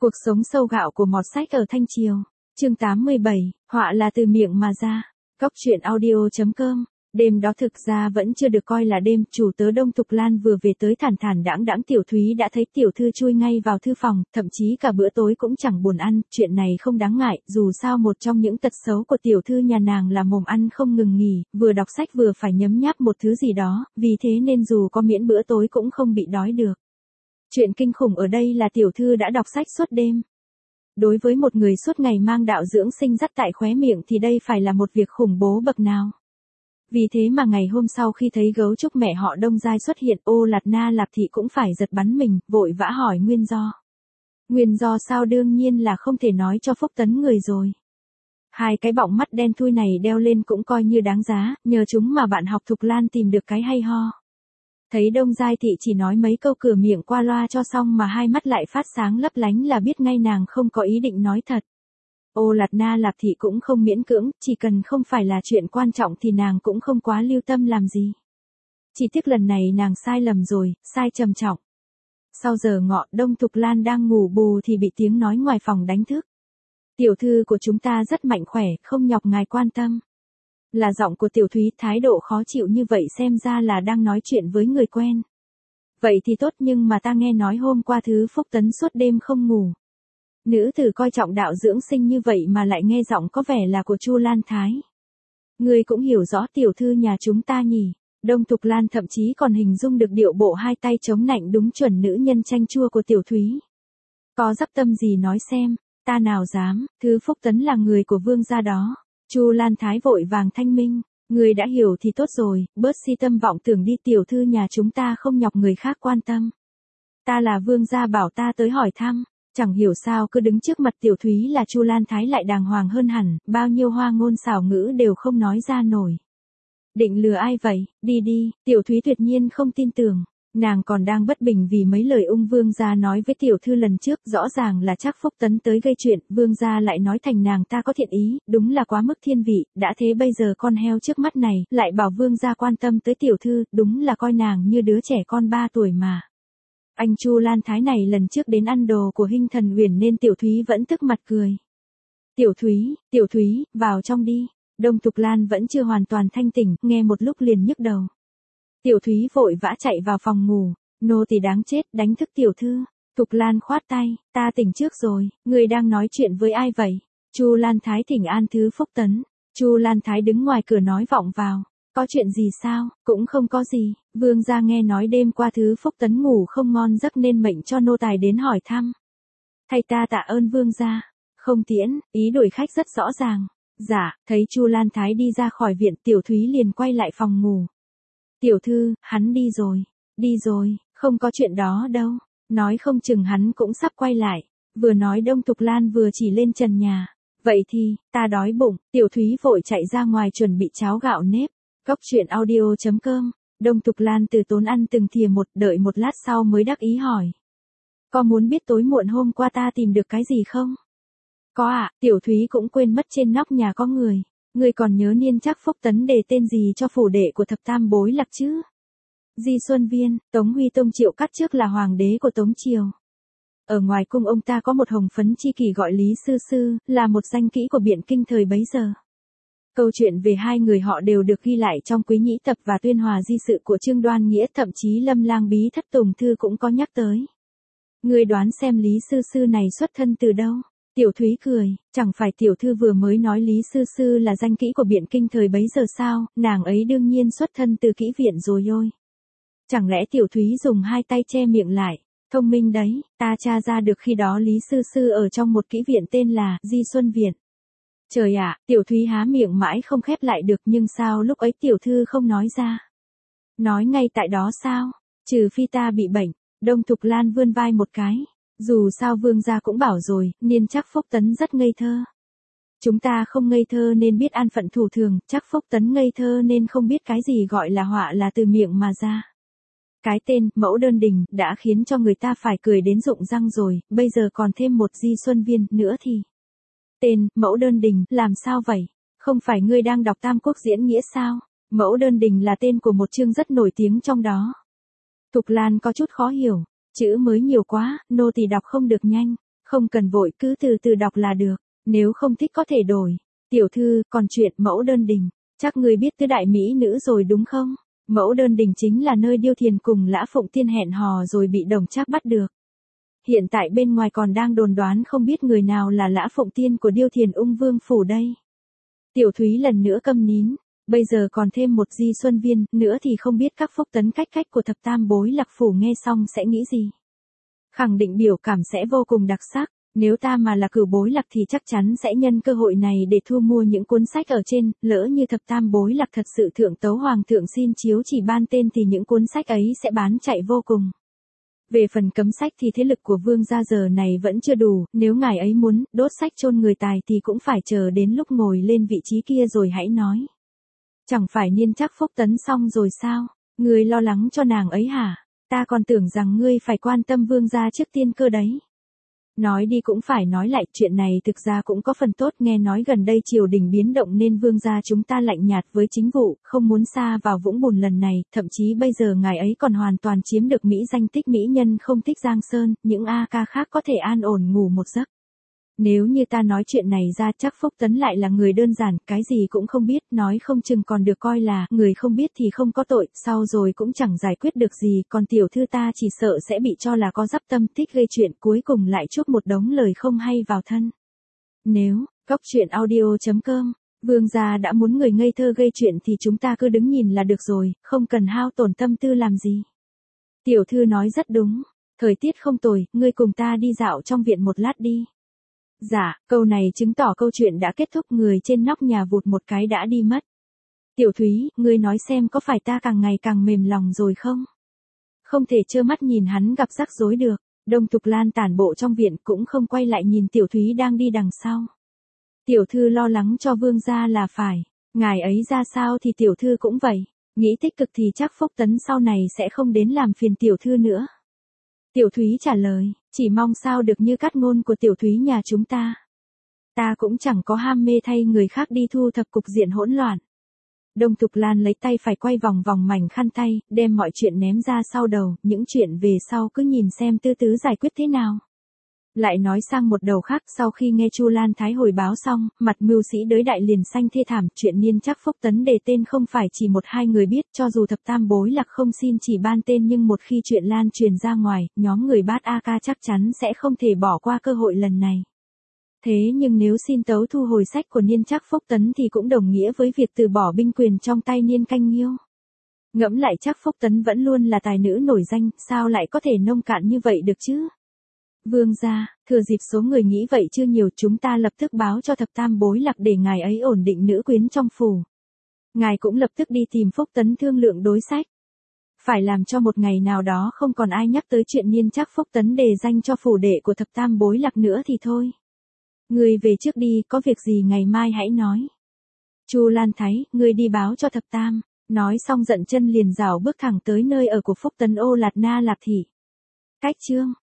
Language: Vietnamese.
Cuộc sống sâu gạo của Mọt Sách ở Thanh Triều. Chương 87, họa là từ miệng mà ra. Góc truyện audio.com. Đêm đó thực ra vẫn chưa được coi là đêm, chủ tớ Đông Thục Lan vừa về tới thản thản đãng đãng Tiểu Thúy đã thấy tiểu thư chui ngay vào thư phòng, thậm chí cả bữa tối cũng chẳng buồn ăn, chuyện này không đáng ngại, dù sao một trong những tật xấu của tiểu thư nhà nàng là mồm ăn không ngừng nghỉ, vừa đọc sách vừa phải nhấm nháp một thứ gì đó, vì thế nên dù có miễn bữa tối cũng không bị đói được. Chuyện kinh khủng ở đây là tiểu thư đã đọc sách suốt đêm. Đối với một người suốt ngày mang đạo dưỡng sinh dắt tại khóe miệng thì đây phải là một việc khủng bố bậc nào. Vì thế mà ngày hôm sau khi thấy gấu trúc mẹ họ Đông Giai xuất hiện, Ô Lạt Na Lạp Thị cũng phải giật bắn mình, vội vã hỏi nguyên do. Nguyên do sao? Đương nhiên là không thể nói cho Phúc Tấn người rồi. Hai cái bọng mắt đen thui này đeo lên cũng coi như đáng giá, nhờ chúng mà bạn học Thục Lan tìm được cái hay ho. Thấy Đông Giai Thị chỉ nói mấy câu cửa miệng qua loa cho xong mà hai mắt lại phát sáng lấp lánh là biết ngay nàng không có ý định nói thật. Ô Lạt Na Lạp Thị cũng không miễn cưỡng, chỉ cần không phải là chuyện quan trọng thì nàng cũng không quá lưu tâm làm gì. Chỉ tiếc lần này nàng sai lầm rồi, sai trầm trọng. Sau giờ ngọ, Đông Thục Lan đang ngủ bù thì bị tiếng nói ngoài phòng đánh thức. Tiểu thư của chúng ta rất mạnh khỏe, không nhọc ngài quan tâm. Là giọng của Tiểu Thúy, thái độ khó chịu như vậy xem ra là đang nói chuyện với người quen. Vậy thì tốt, nhưng mà ta nghe nói hôm qua thứ Phúc Tấn suốt đêm không ngủ. Nữ tử coi trọng đạo dưỡng sinh như vậy mà lại nghe giọng có vẻ là của Chu Lan Thái. Ngươi cũng hiểu rõ tiểu thư nhà chúng ta nhỉ? Đông Thục Lan thậm chí còn hình dung được điệu bộ hai tay chống nạnh đúng chuẩn nữ nhân chanh chua của Tiểu Thúy. Có dắp tâm gì nói xem, ta nào dám, thứ Phúc Tấn là người của vương gia đó. Chu Lan Thái vội vàng thanh minh, người đã hiểu thì tốt rồi, bớt si tâm vọng tưởng đi, tiểu thư nhà chúng ta không nhọc người khác quan tâm. Ta là vương gia bảo ta tới hỏi thăm. Chẳng hiểu sao cứ đứng trước mặt Tiểu Thúy là Chu Lan Thái lại đàng hoàng hơn hẳn, bao nhiêu hoa ngôn xảo ngữ đều không nói ra nổi. Định lừa ai vậy? Đi đi, Tiểu Thúy tuyệt nhiên không tin tưởng. Nàng còn đang bất bình vì mấy lời ung vương gia nói với tiểu thư lần trước, rõ ràng là chắc Phúc Tấn tới gây chuyện, vương gia lại nói thành nàng ta có thiện ý, đúng là quá mức thiên vị, đã thế bây giờ con heo trước mắt này, lại bảo vương gia quan tâm tới tiểu thư, đúng là coi nàng như đứa trẻ con 3 tuổi mà. Anh Chu Lan Thái này lần trước đến ăn đồ của Hinh Thần Uyển nên Tiểu Thúy vẫn tức mặt cười. Tiểu Thúy, vào trong đi. Đông Thục Lan vẫn chưa hoàn toàn thanh tỉnh, nghe một lúc liền nhức đầu. Tiểu Thúy vội vã chạy vào phòng ngủ, nô tỳ đáng chết, đánh thức tiểu thư. Thục Lan khoát tay, ta tỉnh trước rồi, người đang nói chuyện với ai vậy? Chu Lan Thái thỉnh an thứ Phúc Tấn. Chu Lan Thái đứng ngoài cửa nói vọng vào. Có chuyện gì sao? Cũng không có gì, vương gia nghe nói đêm qua thứ Phúc Tấn ngủ không ngon giấc nên mệnh cho nô tài đến hỏi thăm. Thay ta tạ ơn vương gia. Không tiễn, ý đuổi khách rất rõ ràng. Dạ, thấy Chu Lan Thái đi ra khỏi viện, Tiểu Thúy liền quay lại phòng ngủ. Tiểu thư, hắn đi rồi, không có chuyện đó đâu, nói không chừng hắn cũng sắp quay lại. Vừa nói Đông Thục Lan vừa chỉ lên trần nhà. Vậy thì, ta đói bụng, Tiểu Thúy vội chạy ra ngoài chuẩn bị cháo gạo nếp. Góc truyện audio.com. Đông Thục Lan từ tốn ăn từng thìa một, đợi một lát sau mới đắc ý hỏi. Có muốn biết tối muộn hôm qua ta tìm được cái gì không? Có ạ, Tiểu Thúy cũng quên mất trên nóc nhà có người. Người còn nhớ niên chắc Phúc Tấn đề tên gì cho phủ đệ của thập tam bối lạc chứ? Di Xuân Viên, Tống Huy Tông Triệu Cát trước là hoàng đế của Tống Triều. Ở ngoài cung ông ta có một hồng phấn chi kỷ gọi Lý Sư Sư, là một danh kỹ của Biện Kinh thời bấy giờ. Câu chuyện về hai người họ đều được ghi lại trong Quý Nhĩ Tập và Tuyên Hòa Di Sự của Trương Đoan Nghĩa, thậm chí Lâm Lang Bí Thất Tùng Thư cũng có nhắc tới. Người đoán xem Lý Sư Sư này xuất thân từ đâu? Tiểu Thúy cười, chẳng phải tiểu thư vừa mới nói Lý Sư Sư là danh kỹ của Biện Kinh thời bấy giờ sao, nàng ấy đương nhiên xuất thân từ kỹ viện rồi ôi. Chẳng lẽ Tiểu Thúy dùng hai tay che miệng lại, thông minh đấy, ta tra ra được khi đó Lý Sư Sư ở trong một kỹ viện tên là Di Xuân Viện. Trời ạ, Tiểu Thúy há miệng mãi không khép lại được, nhưng sao lúc ấy tiểu thư không nói ra? Nói ngay tại đó sao? Trừ phi ta bị bệnh. Đông Thục Lan vươn vai một cái. Dù sao vương gia cũng bảo rồi, niên chắc Phúc Tấn rất ngây thơ. Chúng ta không ngây thơ nên biết an phận thủ thường, chắc Phúc Tấn ngây thơ nên không biết cái gì gọi là họa là từ miệng mà ra. Cái tên, Mẫu Đơn Đình, đã khiến cho người ta phải cười đến rụng răng rồi, bây giờ còn thêm một Di Xuân Viên nữa thì... Tên, Mẫu Đơn Đình, làm sao vậy? Không phải ngươi đang đọc Tam Quốc diễn nghĩa sao? Mẫu Đơn Đình là tên của một chương rất nổi tiếng trong đó. Thục Lan có chút khó hiểu. Chữ mới nhiều quá, nô tỳ đọc không được nhanh. Không cần vội, cứ từ từ đọc là được, nếu không thích có thể đổi. Tiểu thư, còn chuyện mẫu đơn đình, chắc ngươi biết tứ đại mỹ nữ rồi đúng không? Mẫu đơn đình chính là nơi Điêu Thiền cùng Lã Phụng Tiên hẹn hò rồi bị Đồng Trác bắt được. Hiện tại bên ngoài còn đang đồn đoán không biết người nào là Lã Phụng Tiên của Điêu Thiền Ung Vương phủ đây. Tiểu Thúy lần nữa câm nín, bây giờ còn thêm một Di Xuân Viên nữa thì không biết các phúc tấn cách của thập tam bối Lạc phủ nghe xong sẽ nghĩ gì. Khẳng định biểu cảm sẽ vô cùng đặc sắc, nếu ta mà là cửu bối Lạc thì chắc chắn sẽ nhân cơ hội này để thu mua những cuốn sách ở trên, lỡ như thập tam bối Lạc thật sự thượng tấu hoàng thượng xin chiếu chỉ ban tên thì những cuốn sách ấy sẽ bán chạy vô cùng. Về phần cấm sách thì thế lực của vương gia giờ này vẫn chưa đủ, nếu ngài ấy muốn đốt sách chôn người tài thì cũng phải chờ đến lúc ngồi lên vị trí kia rồi hãy nói. Chẳng phải Niên Trác phúc tấn xong rồi sao? Ngươi lo lắng cho nàng ấy hả? Ta còn tưởng rằng ngươi phải quan tâm vương gia trước tiên cơ đấy. Nói đi cũng phải nói lại, chuyện này thực ra cũng có phần tốt, nghe nói gần đây triều đình biến động nên vương gia chúng ta lạnh nhạt với chính vụ, không muốn sa vào vũng bùn lần này, thậm chí bây giờ ngài ấy còn hoàn toàn chiếm được mỹ danh tích mỹ nhân không thích Giang Sơn, những A ca khác có thể an ổn ngủ một giấc. Nếu như ta nói chuyện này ra chắc Phúc Tấn lại là người đơn giản, cái gì cũng không biết, nói không chừng còn được coi là người không biết thì không có tội, sau rồi cũng chẳng giải quyết được gì, còn tiểu thư ta chỉ sợ sẽ bị cho là có dắp tâm tích gây chuyện, cuối cùng lại chuốc một đống lời không hay vào thân. Nếu, Cóc Truyện Audio.com, vương gia đã muốn người ngây thơ gây chuyện thì chúng ta cứ đứng nhìn là được rồi, không cần hao tổn tâm tư làm gì. Tiểu thư nói rất đúng, thời tiết không tồi, ngươi cùng ta đi dạo trong viện một lát đi. Dạ, câu này chứng tỏ câu chuyện đã kết thúc, người trên nóc nhà vụt một cái đã đi mất. Tiểu Thúy, ngươi nói xem có phải ta càng ngày càng mềm lòng rồi không? Không thể trơ mắt nhìn hắn gặp rắc rối được. Đông Thục Lan tản bộ trong viện cũng không quay lại nhìn Tiểu Thúy đang đi đằng sau. Tiểu thư lo lắng cho vương gia là phải, ngài ấy ra sao thì tiểu thư cũng vậy, nghĩ tích cực thì chắc Phúc Tấn sau này sẽ không đến làm phiền tiểu thư nữa. Tiểu Thúy trả lời, chỉ mong sao được như cát ngôn của Tiểu Thúy nhà chúng ta. Ta cũng chẳng có ham mê thay người khác đi thu thập cục diện hỗn loạn. Đông Thục Lan lấy tay phải quay vòng vòng mảnh khăn tay, đem mọi chuyện ném ra sau đầu, những chuyện về sau cứ nhìn xem tư tứ giải quyết thế nào. Lại nói sang một đầu khác, sau khi nghe Chu Lan Thái hồi báo xong, mặt mưu sĩ đới đại liền xanh thê thảm, chuyện Niên Trác Phúc Tấn đề tên không phải chỉ một hai người biết, cho dù thập tam bối Lạc không xin chỉ ban tên nhưng một khi chuyện lan truyền ra ngoài, nhóm người Bát A Ca chắc chắn sẽ không thể bỏ qua cơ hội lần này. Thế nhưng nếu xin tấu thu hồi sách của Niên Trác Phúc Tấn thì cũng đồng nghĩa với việc từ bỏ binh quyền trong tay Niên Canh Nghiêu. Ngẫm lại Trác Phúc Tấn vẫn luôn là tài nữ nổi danh, sao lại có thể nông cạn như vậy được chứ? Vương gia, thừa dịp số người nghĩ vậy chưa nhiều, chúng ta lập tức báo cho thập tam bối Lạc để ngài ấy ổn định nữ quyến trong phủ. Ngài cũng lập tức đi tìm Phúc Tấn thương lượng đối sách. Phải làm cho một ngày nào đó không còn ai nhắc tới chuyện Niên Trác Phúc Tấn đề danh cho phủ đệ của thập tam bối Lạc nữa thì thôi. Ngươi về trước đi, có việc gì ngày mai hãy nói. Chu Lan Thái, ngươi đi báo cho thập tam. Nói xong giận chân liền rảo bước thẳng tới nơi ở của Phúc Tấn Ô Lạt Na Lạp Thị. Cách chương